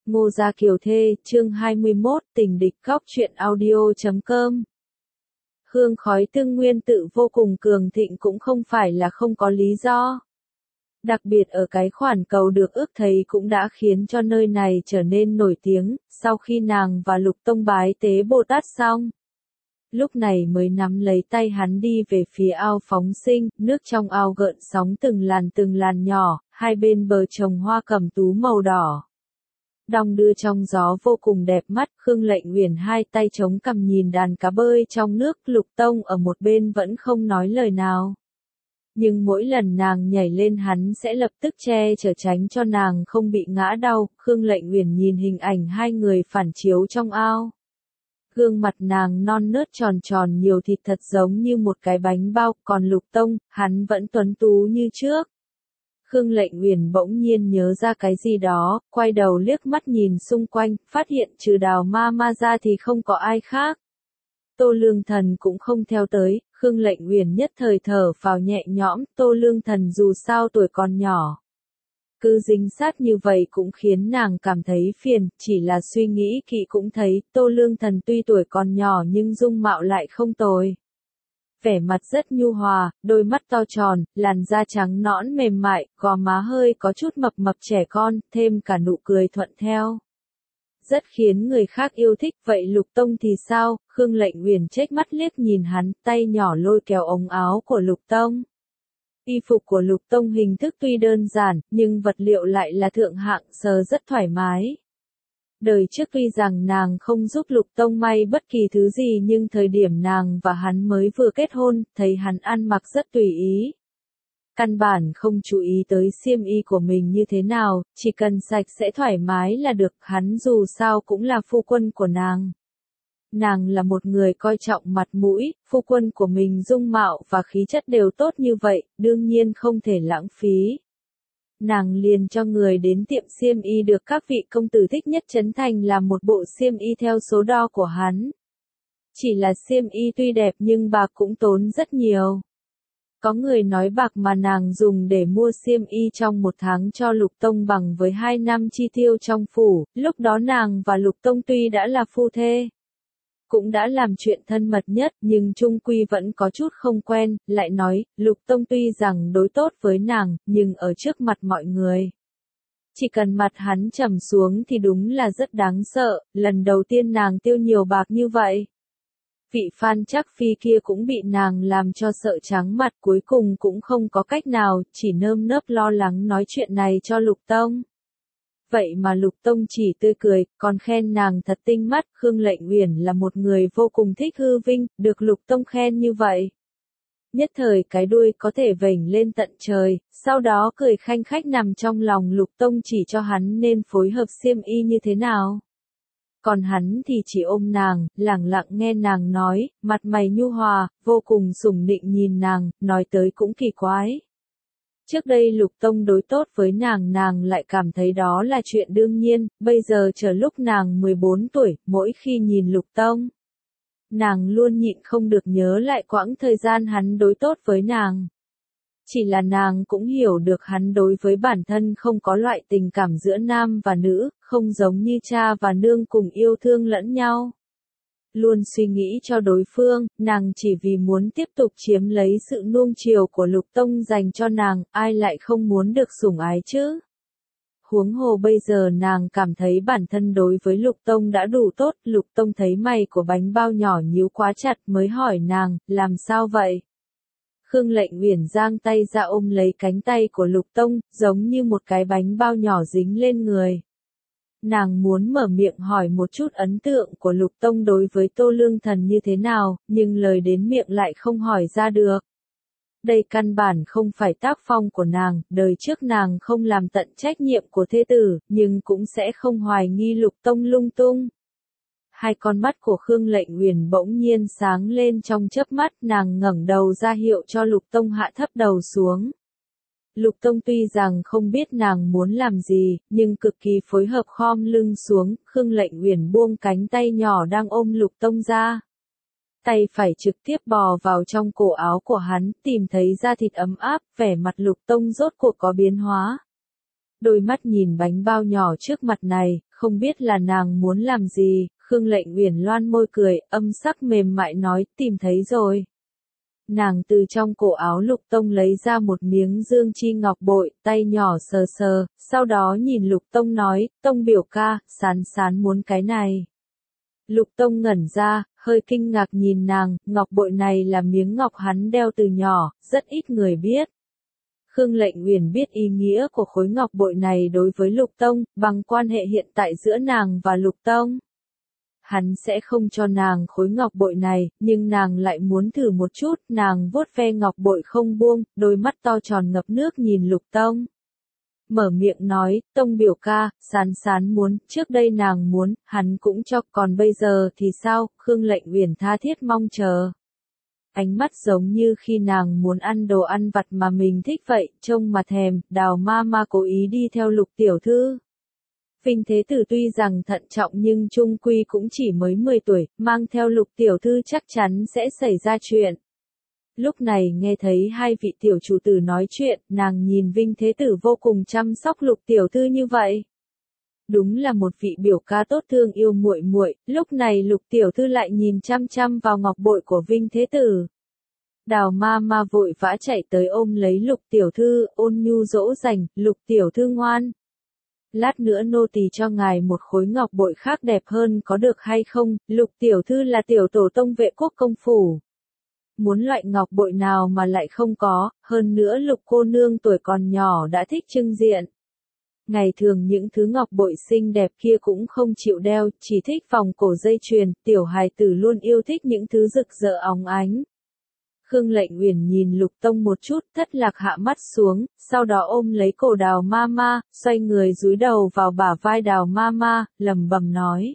Ngô Gia Kiều Thê, chương 21, tình địch góc truyện audio.com. Hương khói tương nguyên tự vô cùng cường thịnh cũng không phải là không có lý do. Đặc biệt ở cái khoản cầu được ước thấy cũng đã khiến cho nơi này trở nên nổi tiếng, sau khi nàng và Lục Tông bái tế Bồ Tát xong. Lúc này mới nắm lấy tay hắn đi về phía ao phóng sinh, nước trong ao gợn sóng từng làn nhỏ, hai bên bờ trồng hoa cẩm tú màu đỏ. Đong đưa trong gió vô cùng đẹp mắt, Khương Lệnh Uyển hai tay chống cằm nhìn đàn cá bơi trong nước, Lục Tông ở một bên vẫn không nói lời nào. Nhưng mỗi lần nàng nhảy lên hắn sẽ lập tức che chở tránh cho nàng không bị ngã đau. Khương Lệnh Uyển nhìn hình ảnh hai người phản chiếu trong ao. Gương mặt nàng non nớt tròn tròn nhiều thịt thật giống như một cái bánh bao, còn Lục Tông, hắn vẫn tuấn tú như trước. Khương Lệnh Uyển bỗng nhiên nhớ ra cái gì đó, quay đầu liếc mắt nhìn xung quanh, phát hiện trừ Đào Ma ra thì không có ai khác. Tô Lương Thần cũng không theo tới, Khương Lệnh Uyển nhất thời thở phào nhẹ nhõm, Tô Lương Thần dù sao tuổi còn nhỏ. Cứ dính sát như vậy cũng khiến nàng cảm thấy phiền, chỉ là suy nghĩ kỹ cũng thấy, Tô Lương Thần tuy tuổi còn nhỏ nhưng dung mạo lại không tồi. Vẻ mặt rất nhu hòa, đôi mắt to tròn, làn da trắng nõn mềm mại, gò má hơi có chút mập mập trẻ con, thêm cả nụ cười thuận theo. Rất khiến người khác yêu thích, vậy Lục Tông thì sao? Khương Lệnh Uyển chếch mắt liếc nhìn hắn, tay nhỏ lôi kéo ống áo của Lục Tông. Y phục của Lục Tông hình thức tuy đơn giản, nhưng vật liệu lại là thượng hạng, sờ rất thoải mái. Đời trước tuy rằng nàng không giúp Lục Tông may bất kỳ thứ gì nhưng thời điểm nàng và hắn mới vừa kết hôn, thấy hắn ăn mặc rất tùy ý. Căn bản không chú ý tới xiêm y của mình như thế nào, chỉ cần sạch sẽ thoải mái là được, hắn dù sao cũng là phu quân của nàng. Nàng là một người coi trọng mặt mũi, phu quân của mình dung mạo và khí chất đều tốt như vậy, đương nhiên không thể lãng phí. Nàng liền cho người đến tiệm xiêm y được các vị công tử thích nhất Trấn Thành làm một bộ xiêm y theo số đo của hắn. Chỉ là xiêm y tuy đẹp nhưng bạc cũng tốn rất nhiều. Có người nói bạc mà nàng dùng để mua xiêm y trong một tháng cho Lục Tông bằng với 2 năm chi tiêu trong phủ, lúc đó nàng và Lục Tông tuy đã là phu thê. Cũng đã làm chuyện thân mật nhất nhưng chung quy vẫn có chút không quen, lại nói, Lục Tông tuy rằng đối tốt với nàng, nhưng ở trước mặt mọi người. Chỉ cần mặt hắn trầm xuống thì đúng là rất đáng sợ, lần đầu tiên nàng tiêu nhiều bạc như vậy. Vị Phan Trắc Phi kia cũng bị nàng làm cho sợ trắng mặt, cuối cùng cũng không có cách nào, chỉ nơm nớp lo lắng nói chuyện này cho Lục Tông. Vậy mà Lục Tông chỉ tươi cười, còn khen nàng thật tinh mắt. Khương Lệnh Uyển là một người vô cùng thích hư vinh, được Lục Tông khen như vậy. Nhất thời cái đuôi có thể vểnh lên tận trời, sau đó cười khanh khách nằm trong lòng Lục Tông chỉ cho hắn nên phối hợp xiêm y như thế nào. Còn hắn thì chỉ ôm nàng, lẳng lặng nghe nàng nói, mặt mày nhu hòa, vô cùng sủng nịnh nhìn nàng, nói tới cũng kỳ quái. Trước đây Lục Tông đối tốt với nàng lại cảm thấy đó là chuyện đương nhiên, bây giờ chờ lúc nàng 14 tuổi, mỗi khi nhìn Lục Tông. Nàng luôn nhịn không được nhớ lại quãng thời gian hắn đối tốt với nàng. Chỉ là nàng cũng hiểu được hắn đối với bản thân không có loại tình cảm giữa nam và nữ, không giống như cha và nương cùng yêu thương lẫn nhau. Luôn suy nghĩ cho đối phương, nàng chỉ vì muốn tiếp tục chiếm lấy sự nuông chiều của Lục Tông dành cho nàng, ai lại không muốn được sủng ái chứ? Huống hồ bây giờ nàng cảm thấy bản thân đối với Lục Tông đã đủ tốt, Lục Tông thấy mày của bánh bao nhỏ nhíu quá chặt mới hỏi nàng, làm sao vậy? Khương Lệnh Uyển giang tay ra ôm lấy cánh tay của Lục Tông, giống như một cái bánh bao nhỏ dính lên người. Nàng muốn mở miệng hỏi một chút ấn tượng của Lục Tông đối với Tô Lương Thần như thế nào, nhưng lời đến miệng lại không hỏi ra được. Đây căn bản không phải tác phong của nàng, đời trước nàng không làm tận trách nhiệm của thê tử, nhưng cũng sẽ không hoài nghi Lục Tông lung tung. Hai con mắt của Khương Lệnh Uyển bỗng nhiên sáng lên trong chớp mắt, nàng ngẩng đầu ra hiệu cho Lục Tông hạ thấp đầu xuống. Lục Tông tuy rằng không biết nàng muốn làm gì, nhưng cực kỳ phối hợp khom lưng xuống, Khương Lệnh Uyển buông cánh tay nhỏ đang ôm Lục Tông ra. Tay phải trực tiếp bò vào trong cổ áo của hắn, tìm thấy da thịt ấm áp, vẻ mặt Lục Tông rốt cuộc có biến hóa. Đôi mắt nhìn bánh bao nhỏ trước mặt này, không biết là nàng muốn làm gì, Khương Lệnh Uyển loan môi cười, âm sắc mềm mại nói, tìm thấy rồi. Nàng từ trong cổ áo Lục Tông lấy ra một miếng dương chi ngọc bội, tay nhỏ sờ sờ, sau đó nhìn Lục Tông nói, Tông biểu ca, Sán Sán muốn cái này. Lục Tông ngẩn ra, hơi kinh ngạc nhìn nàng, ngọc bội này là miếng ngọc hắn đeo từ nhỏ, rất ít người biết. Khương Lệnh Uyển biết ý nghĩa của khối ngọc bội này đối với Lục Tông, bằng quan hệ hiện tại giữa nàng và Lục Tông. Hắn sẽ không cho nàng khối ngọc bội này, nhưng nàng lại muốn thử một chút, nàng vuốt ve ngọc bội không buông, đôi mắt to tròn ngập nước nhìn Lục Tông. Mở miệng nói, Tông biểu ca, Sán Sán muốn, trước đây nàng muốn, hắn cũng cho, còn bây giờ thì sao, Khương Lệnh Uyển tha thiết mong chờ. Ánh mắt giống như khi nàng muốn ăn đồ ăn vặt mà mình thích vậy, trông mà thèm, Đào ma ma cố ý đi theo Lục tiểu thư. Vinh Thế Tử tuy rằng thận trọng nhưng chung quy cũng chỉ mới 10 tuổi, mang theo Lục tiểu thư chắc chắn sẽ xảy ra chuyện. Lúc này nghe thấy hai vị tiểu chủ tử nói chuyện, nàng nhìn Vinh Thế Tử vô cùng chăm sóc Lục tiểu thư như vậy. Đúng là một vị biểu ca tốt thương yêu muội muội, lúc này Lục tiểu thư lại nhìn chăm chăm vào ngọc bội của Vinh Thế Tử. Đào ma ma vội vã chạy tới ôm lấy Lục tiểu thư, ôn nhu dỗ dành, Lục tiểu thư ngoan. Lát nữa nô tỳ cho ngài một khối ngọc bội khác đẹp hơn có được hay không, Lục tiểu thư là tiểu tổ tông Vệ Quốc công phủ. Muốn loại ngọc bội nào mà lại không có, hơn nữa Lục cô nương tuổi còn nhỏ đã thích trưng diện. Ngày thường những thứ ngọc bội xinh đẹp kia cũng không chịu đeo, chỉ thích vòng cổ dây chuyền, tiểu hài tử luôn yêu thích những thứ rực rỡ óng ánh. Khương Lệnh Uyển nhìn Lục Tông một chút, thất lạc hạ mắt xuống, sau đó ôm lấy cổ Đào ma ma, xoay người dúi đầu vào bả vai Đào ma ma, lẩm bẩm nói.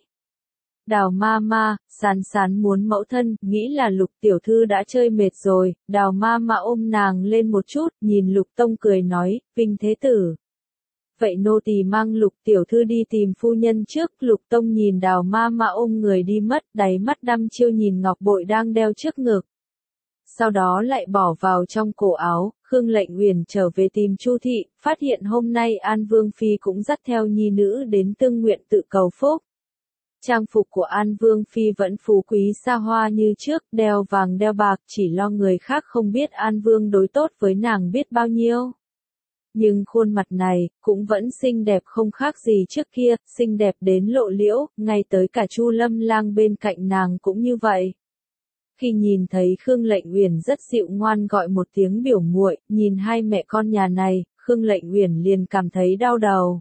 Đào ma ma, Sán Sán muốn mẫu thân, nghĩ là Lục tiểu thư đã chơi mệt rồi, Đào ma ma ôm nàng lên một chút, nhìn Lục Tông cười nói, Vinh Thế Tử. Vậy nô tỳ mang Lục tiểu thư đi tìm phu nhân trước, Lục Tông nhìn Đào ma ma ôm người đi mất, đáy mắt đăm chiêu nhìn ngọc bội đang đeo trước ngực. Sau đó lại bỏ vào trong cổ áo, Khương Lệnh Uyển trở về tìm Chu thị, phát hiện hôm nay An Vương phi cũng dắt theo nhi nữ đến Tương Nguyện tự cầu phúc. Trang phục của An Vương phi vẫn phú quý xa hoa như trước, đeo vàng đeo bạc, chỉ lo người khác không biết An Vương đối tốt với nàng biết bao nhiêu. Nhưng khuôn mặt này, cũng vẫn xinh đẹp không khác gì trước kia, xinh đẹp đến lộ liễu, ngay tới cả Chu Lâm Lang bên cạnh nàng cũng như vậy. Khi nhìn thấy Khương Lệnh Uyển rất dịu ngoan gọi một tiếng biểu muội, nhìn hai mẹ con nhà này, Khương Lệnh Uyển liền cảm thấy đau đầu.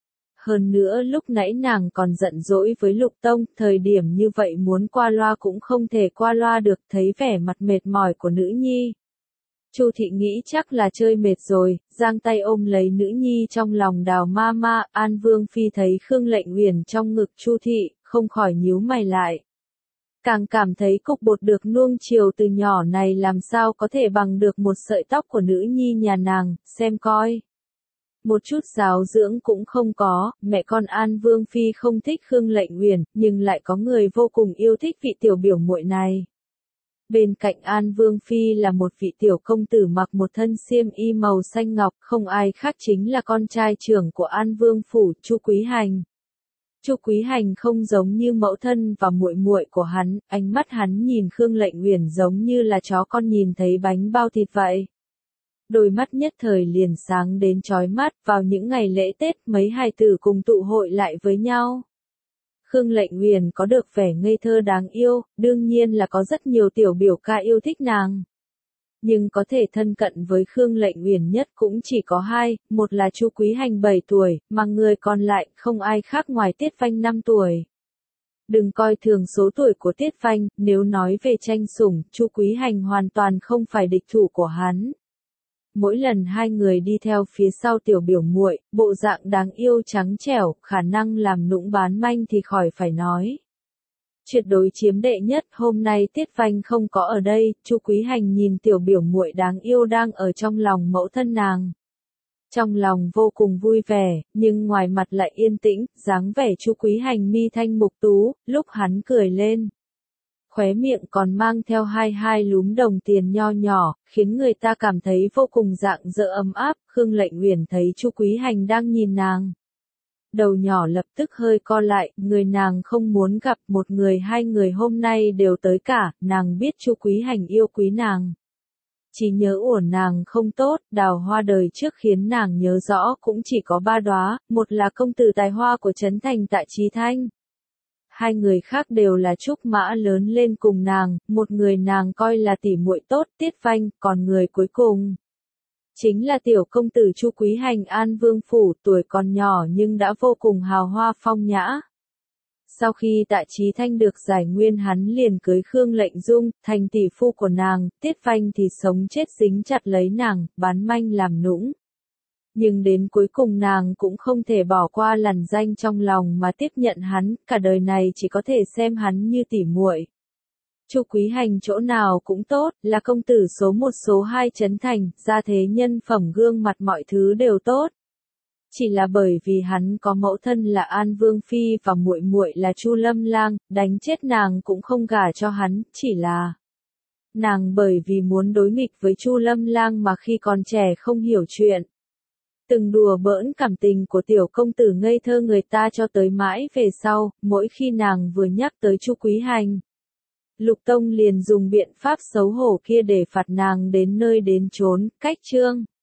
Hơn nữa lúc nãy nàng còn giận dỗi với Lục Tông, thời điểm như vậy muốn qua loa cũng không thể qua loa được, thấy vẻ mặt mệt mỏi của nữ nhi. Chu thị nghĩ chắc là chơi mệt rồi, giang tay ôm lấy nữ nhi trong lòng Đào ma ma, An Vương phi thấy Khương Lệnh Uyển trong ngực Chu thị, không khỏi nhíu mày lại. Càng cảm thấy cục bột được nuông chiều từ nhỏ này làm sao có thể bằng được một sợi tóc của nữ nhi nhà nàng, xem coi. Một chút giáo dưỡng cũng không có, mẹ con An Vương phi không thích Khương Lệnh Uyển, nhưng lại có người vô cùng yêu thích vị tiểu biểu muội này. Bên cạnh An Vương phi là một vị tiểu công tử mặc một thân xiêm y màu xanh ngọc, không ai khác chính là con trai trưởng của An Vương phủ, Chu Quý Hành. Chu Quý Hành không giống như mẫu thân và muội muội của hắn, ánh mắt hắn nhìn Khương Lệnh Uyển giống như là chó con nhìn thấy bánh bao thịt vậy. Đôi mắt nhất thời liền sáng đến chói mắt, vào những ngày lễ Tết mấy hài tử cùng tụ hội lại với nhau. Khương Lệnh Uyển có được vẻ ngây thơ đáng yêu, đương nhiên là có rất nhiều tiểu biểu ca yêu thích nàng. Nhưng có thể thân cận với Khương Lệnh Uyển nhất cũng chỉ có hai, một là Chu Quý Hành 7 tuổi, mà người còn lại không ai khác ngoài Tiết Phanh 5 tuổi. Đừng coi thường số tuổi của Tiết Phanh, nếu nói về tranh sủng, Chu Quý Hành hoàn toàn không phải địch thủ của hắn. Mỗi lần hai người đi theo phía sau tiểu biểu muội, bộ dạng đáng yêu trắng trẻo, khả năng làm nũng bán manh thì khỏi phải nói. Tuyệt đối chiếm đệ nhất, hôm nay Tiết Phanh không có ở đây, Chu Quý Hành nhìn tiểu biểu muội đáng yêu đang ở trong lòng mẫu thân nàng. Trong lòng vô cùng vui vẻ, nhưng ngoài mặt lại yên tĩnh, dáng vẻ Chu Quý Hành mi thanh mục tú, lúc hắn cười lên. khóe miệng còn mang theo hai lúm đồng tiền nho nhỏ, khiến người ta cảm thấy vô cùng rạng rỡ ấm áp. Khương Lệnh Uyển thấy Chu Quý Hành đang nhìn nàng. Đầu nhỏ lập tức hơi co lại, người nàng không muốn gặp, một người hai người hôm nay đều tới cả, nàng biết Chu Quý Hành yêu quý nàng. Chỉ nhớ uổng nàng không tốt, đào hoa đời trước khiến nàng nhớ rõ cũng chỉ có 3 đóa, một là công tử tài hoa của Trấn Thành Tạ Chí Thanh. Hai người khác đều là trúc mã lớn lên cùng nàng, một người nàng coi là tỉ muội tốt, Tiết Vanh, còn người cuối cùng chính là tiểu công tử Chu Quý Hành An Vương phủ, tuổi còn nhỏ nhưng đã vô cùng hào hoa phong nhã. Sau khi Tạ Chí Thanh được giải nguyên hắn liền cưới Khương Lệnh Dung, thành tỷ phu của nàng, Tiết Vanh thì sống chết dính chặt lấy nàng, bán manh làm nũng. Nhưng đến cuối cùng nàng cũng không thể bỏ qua lằn danh trong lòng mà tiếp nhận hắn, cả đời này chỉ có thể xem hắn như tỉ muội. Chu Quý Hành chỗ nào cũng tốt, là công tử số 1 số 2 Trấn Thành, gia thế nhân phẩm gương mặt mọi thứ đều tốt. Chỉ là bởi vì hắn có mẫu thân là An Vương phi và muội muội là Chu Lâm Lang, đánh chết nàng cũng không gả cho hắn, chỉ là nàng bởi vì muốn đối nghịch với Chu Lâm Lang mà khi còn trẻ không hiểu chuyện. Từng đùa bỡn cảm tình của tiểu công tử ngây thơ người ta cho tới mãi về sau, mỗi khi nàng vừa nhắc tới Chu Quý Hành, Lục Tông liền dùng biện pháp xấu hổ kia để phạt nàng đến nơi đến chốn, cách chương.